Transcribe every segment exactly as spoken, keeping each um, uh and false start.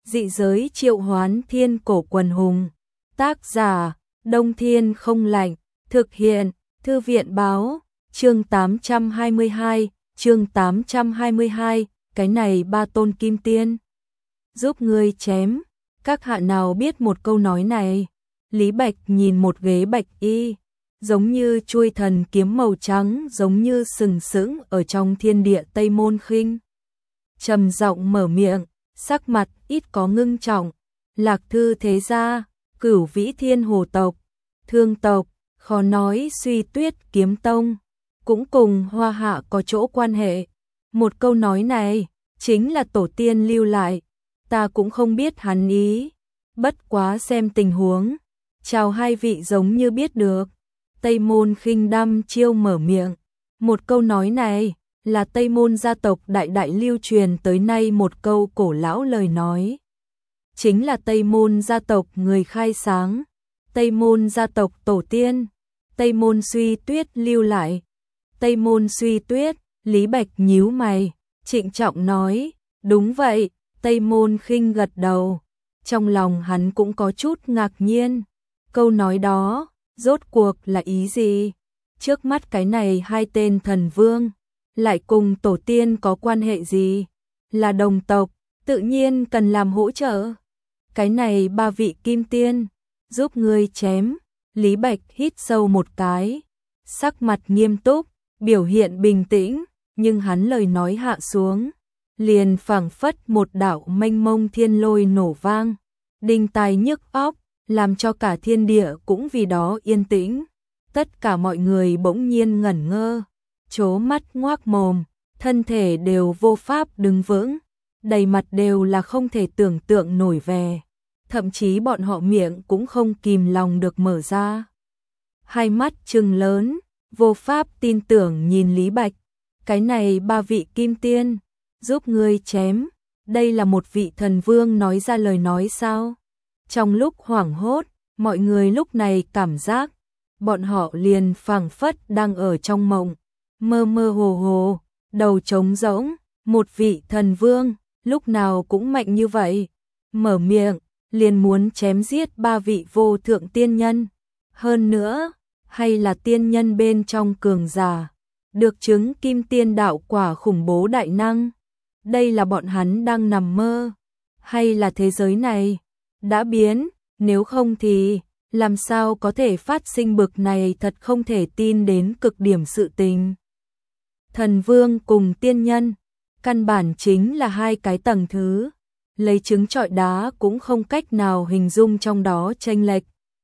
Dị giới triệu hoán thiên cổ quần hùng. Tác giả, Đông Thiên không lạnh. Thực hiện, Thư viện báo. Chương tám trăm hai mươi hai, chương tám trăm hai mươi hai, cái này ba tôn kim tiên. Giúp ngươi chém, các hạ nào biết một câu nói này. Lý Bạch nhìn một ghế bạch y, giống như chuôi thần kiếm màu trắng, giống như sừng sững ở trong thiên địa Tây Môn Khinh. Trầm giọng mở miệng, sắc mặt ít có ngưng trọng. Lạc Thư thế gia, Cửu Vĩ Thiên Hồ tộc, Thương tộc, khó nói Suy Tuyết Kiếm Tông, cũng cùng Hoa Hạ có chỗ quan hệ. Một câu nói này chính là tổ tiên lưu lại, ta cũng không biết hắn ý, bất quá xem tình huống. Chào hai vị giống như biết được. Tây Môn Khinh đăm chiêu mở miệng. Một câu nói này là Tây Môn gia tộc đại đại lưu truyền tới nay một câu cổ lão lời nói. Chính là Tây Môn gia tộc người khai sáng, Tây Môn gia tộc tổ tiên, Tây Môn Suy Tuyết lưu lại. Tây Môn Suy Tuyết, Lý Bạch nhíu mày, trịnh trọng nói, đúng vậy. Tây Môn Khinh gật đầu, trong lòng hắn cũng có chút ngạc nhiên. Câu nói đó, rốt cuộc là ý gì? Trước mắt cái này hai tên thần vương, lại cùng tổ tiên có quan hệ gì? Là đồng tộc, tự nhiên cần làm hỗ trợ. Cái này ba vị kim tiên, giúp ngươi chém. Lý Bạch hít sâu một cái, sắc mặt nghiêm túc, biểu hiện bình tĩnh, nhưng hắn lời nói hạ xuống, liền phảng phất một đạo mênh mông thiên lôi nổ vang, đinh tai nhức óc, làm cho cả thiên địa cũng vì đó yên tĩnh. Tất cả mọi người bỗng nhiên ngẩn ngơ, trố mắt ngoác mồm, thân thể đều vô pháp đứng vững, đầy mặt đều là không thể tưởng tượng nổi vẻ. Thậm chí bọn họ miệng cũng không kìm lòng được mở ra. Hai mắt trừng lớn, vô pháp tin tưởng nhìn Lý Bạch. Cái này ba vị kim tiên, giúp ngươi chém, đây là một vị thần vương nói ra lời nói sao? Trong lúc hoảng hốt, mọi người lúc này cảm giác, bọn họ liền phảng phất đang ở trong mộng, mơ mơ hồ hồ, đầu trống rỗng, một vị thần vương, lúc nào cũng mạnh như vậy, mở miệng, liền muốn chém giết ba vị vô thượng tiên nhân, hơn nữa, hay là tiên nhân bên trong cường giả, được chứng kim tiên đạo quả khủng bố đại năng. Đây là bọn hắn đang nằm mơ, hay là thế giới này đã biến, nếu không thì làm sao có thể phát sinh bực này thật không thể tin đến cực điểm sự tình. Thần vương cùng tiên nhân, căn bản chính là hai cái tầng thứ, lấy trứng trọi đá cũng không cách nào hình dung trong đó chênh lệch.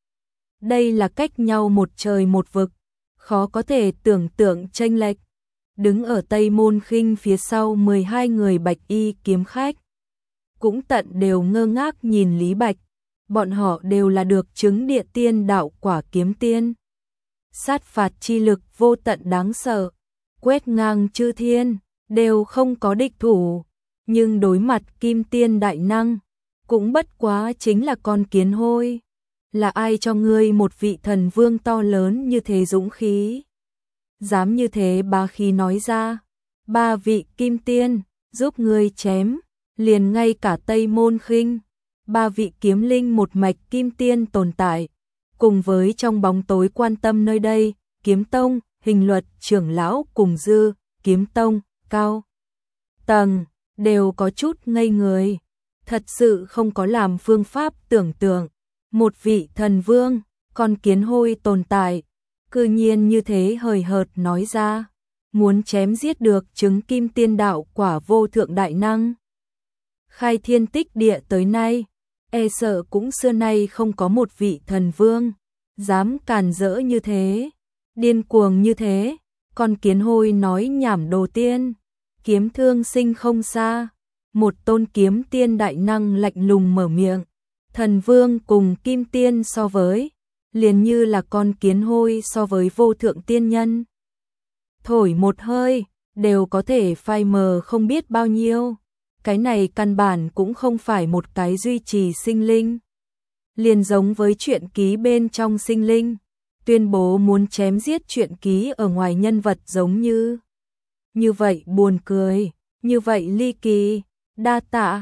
Đây là cách nhau một trời một vực, khó có thể tưởng tượng chênh lệch. Đứng ở Tây Môn Khinh phía sau mười hai người bạch y kiếm khách, cũng tận đều ngơ ngác nhìn Lý Bạch. Bọn họ đều là được chứng địa tiên đạo quả kiếm tiên. Sát phạt chi lực vô tận đáng sợ, quét ngang chư thiên, đều không có địch thủ. Nhưng đối mặt kim tiên đại năng, cũng bất quá chính là con kiến hôi. Là ai cho ngươi một vị thần vương to lớn như thế dũng khí? Dám như thế bá khí nói ra, ba vị kim tiên, giúp ngươi chém, liền ngay cả Tây Môn Khinh, ba vị kiếm linh một mạch kim tiên tồn tại, cùng với trong bóng tối quan tâm nơi đây, Kiếm Tông, Hình Luật, trưởng lão cùng Dư, Kiếm Tông, cao tầng, đều có chút ngây người, thật sự không có làm phương pháp tưởng tượng, một vị thần vương, con kiến hôi tồn tại, cư nhiên như thế hời hợt nói ra, muốn chém giết được chứng kim tiên đạo quả vô thượng đại năng. Khai thiên tích địa tới nay, e sợ cũng xưa nay không có một vị thần vương dám càn rỡ như thế, điên cuồng như thế. Con kiến hôi nói nhảm đồ tiên, Kiếm Thương Sinh không xa, một tôn kiếm tiên đại năng lạnh lùng mở miệng, thần vương cùng kim tiên so với, liền như là con kiến hôi so với vô thượng tiên nhân. Thổi một hơi, đều có thể phai mờ không biết bao nhiêu. Cái này căn bản cũng không phải một cái duy trì sinh linh. Liền giống với truyện ký bên trong sinh linh, tuyên bố muốn chém giết truyện ký ở ngoài nhân vật giống như. Như vậy buồn cười, như vậy ly kỳ, đa tạ,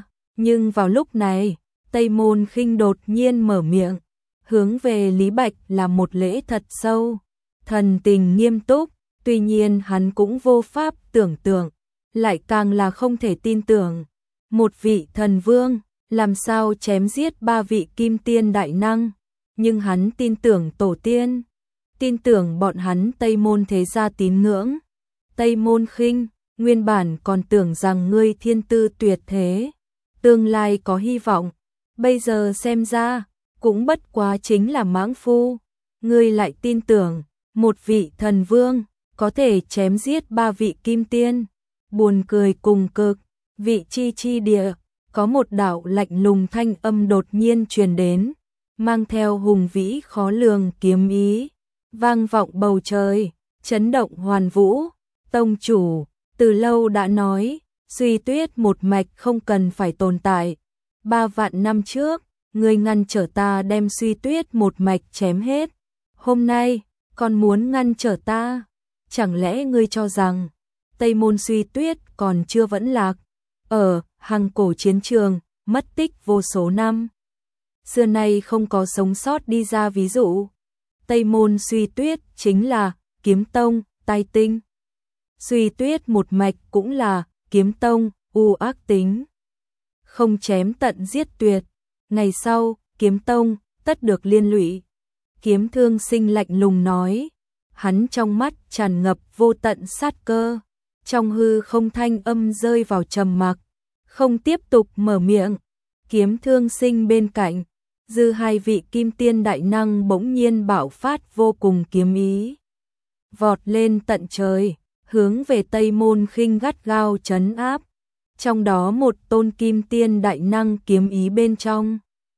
Nhưng vào lúc này, Tây Môn Khinh đột nhiên mở miệng, hướng về Lý Bạch là một lễ thật sâu, thần tình nghiêm túc, tuy nhiên hắn cũng vô pháp tưởng tượng, lại càng là không thể tin tưởng. Một vị thần vương, làm sao chém giết ba vị kim tiên đại năng, nhưng hắn tin tưởng tổ tiên, tin tưởng bọn hắn Tây Môn thế gia tín ngưỡng. Tây Môn Khinh, nguyên bản còn tưởng rằng ngươi thiên tư tuyệt thế, tương lai có hy vọng, bây giờ xem ra, cũng bất quá chính là mãng phu, ngươi lại tin tưởng, một vị thần vương, có thể chém giết ba vị kim tiên, buồn cười cùng cực, vị chi chi địa, có một đạo lạnh lùng thanh âm đột nhiên truyền đến, mang theo hùng vĩ khó lường kiếm ý, vang vọng bầu trời, chấn động hoàn vũ, tông chủ, từ lâu đã nói, Suy Tuyết một mạch không cần phải tồn tại, ba vạn năm trước, ngươi ngăn trở ta đem Suy Tuyết một mạch chém hết, hôm nay, còn muốn ngăn trở ta, chẳng lẽ ngươi cho rằng, Tây Môn Suy Tuyết còn chưa vẫn lạc, ở hằng cổ chiến trường, mất tích vô số năm, xưa nay không có sống sót đi ra ví dụ, Tây Môn Suy Tuyết chính là Kiếm Tông, tai tinh, Suy Tuyết một mạch cũng là Kiếm Tông, u ác tính, không chém tận giết tuyệt, ngày sau, Kiếm Tông, tất được liên lụy. Kiếm Thương Sinh lạnh lùng nói, hắn trong mắt tràn ngập vô tận sát cơ, trong hư không thanh âm rơi vào trầm mặc, không tiếp tục mở miệng. Kiếm Thương Sinh bên cạnh, dư hai vị kim tiên đại năng bỗng nhiên bạo phát vô cùng kiếm ý, vọt lên tận trời, hướng về Tây Môn Khinh gắt gao trấn áp, trong đó một tôn kim tiên đại năng kiếm ý bên trong,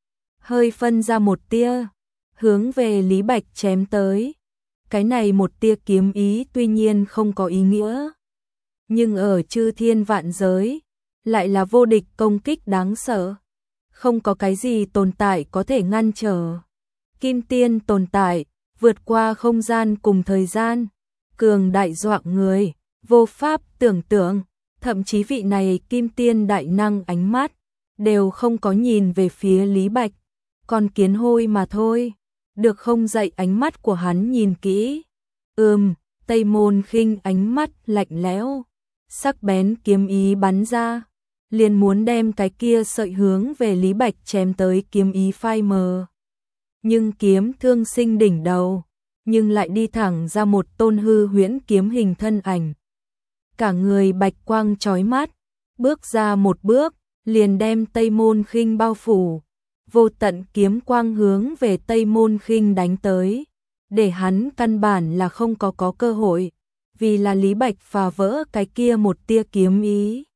hơi phân ra một tia, hướng về Lý Bạch chém tới. Cái này một tia kiếm ý tuy nhiên không có ý nghĩa, nhưng ở chư thiên vạn giới, lại là vô địch công kích đáng sợ, không có cái gì tồn tại có thể ngăn trở. Kim tiên tồn tại, vượt qua không gian cùng thời gian, cường đại dọa người, vô pháp tưởng tượng, thậm chí vị này kim tiên đại năng ánh mắt, đều không có nhìn về phía Lý Bạch, còn kiến hôi mà thôi, được không dạy ánh mắt của hắn nhìn kỹ. Ừm, Tây Môn Khinh ánh mắt lạnh lẽo, sắc bén kiếm ý bắn ra, liền muốn đem cái kia sợi hướng về Lý Bạch chém tới kiếm ý phai mờ. Nhưng Kiếm Thương Sinh đỉnh đầu, nhưng lại đi thẳng ra một tôn hư huyễn kiếm hình thân ảnh. Cả người bạch quang chói mắt, bước ra một bước, liền đem Tây Môn Khinh bao phủ, vô tận kiếm quang hướng về Tây Môn Khinh đánh tới, để hắn căn bản là không có có cơ hội, vì là Lý Bạch phá vỡ cái kia một tia kiếm ý.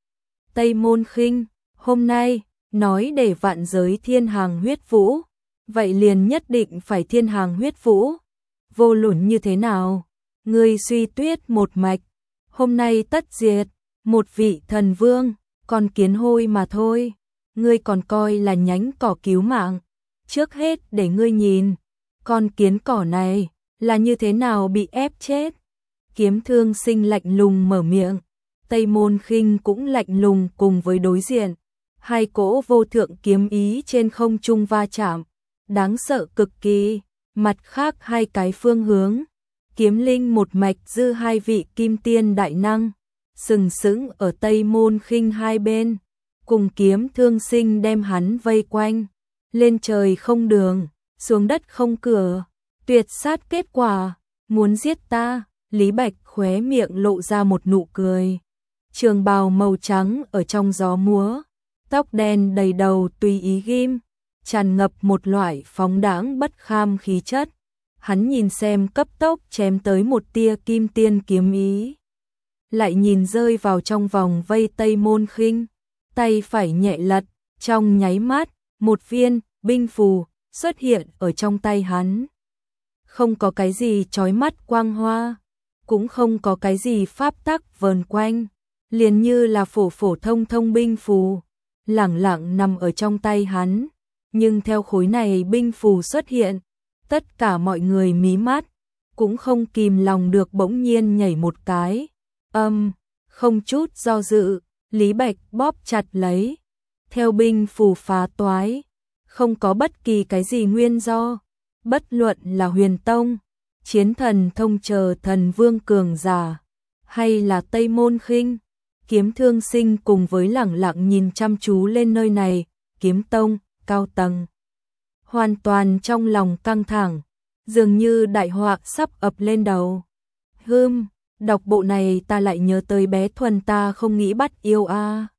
Tây Môn Khinh, hôm nay, nói để vạn giới thiên hàng huyết vũ, vậy liền nhất định phải thiên hàng huyết vũ, vô luận như thế nào, ngươi Suy Tuyết một mạch, hôm nay tất diệt, một vị thần vương, còn kiến hôi mà thôi, ngươi còn coi là nhánh cỏ cứu mạng, trước hết để ngươi nhìn, con kiến cỏ này, là như thế nào bị ép chết. Kiếm Thương Sinh lạnh lùng mở miệng, Tây Môn Khinh cũng lạnh lùng cùng với đối diện, hai cỗ vô thượng kiếm ý trên không trung va chạm, đáng sợ cực kỳ, mặt khác hai cái phương hướng, kiếm linh một mạch dư hai vị kim tiên đại năng, sừng sững ở Tây Môn Khinh hai bên, cùng Kiếm Thương Sinh đem hắn vây quanh, lên trời không đường, xuống đất không cửa, tuyệt sát kết quả, muốn giết ta. Lý Bạch khóe miệng lộ ra một nụ cười, trường bào màu trắng ở trong gió múa, tóc đen đầy đầu tùy ý ghim, tràn ngập một loại phóng đãng bất kham khí chất. Hắn nhìn xem cấp tốc chém tới một tia kim tiên kiếm ý, lại nhìn rơi vào trong vòng vây Tây Môn Khinh, tay phải nhẹ lật, trong nháy mắt, một viên binh phù xuất hiện ở trong tay hắn. Không có cái gì chói mắt quang hoa, cũng không có cái gì pháp tắc vờn quanh, liền như là phổ phổ thông thông binh phù, lẳng lặng nằm ở trong tay hắn. Nhưng theo khối này binh phù xuất hiện, tất cả mọi người mí mắt, cũng không kìm lòng được bỗng nhiên nhảy một cái. Âm, um, không chút do dự, Lý Bạch bóp chặt lấy, theo binh phù phá toái, không có bất kỳ cái gì nguyên do, bất luận là Huyền Tông, Chiến Thần Thông chờ thần vương cường giả, hay là Tây Môn Khinh, Kiếm Thương Sinh cùng với lẳng lặng nhìn chăm chú lên nơi này, Kiếm Tông, cao tầng. Hoàn toàn trong lòng căng thẳng, dường như đại họa sắp ập lên đầu. Hưm, đọc bộ này ta lại nhớ tới bé Thuần ta không nghĩ bắt yêu a.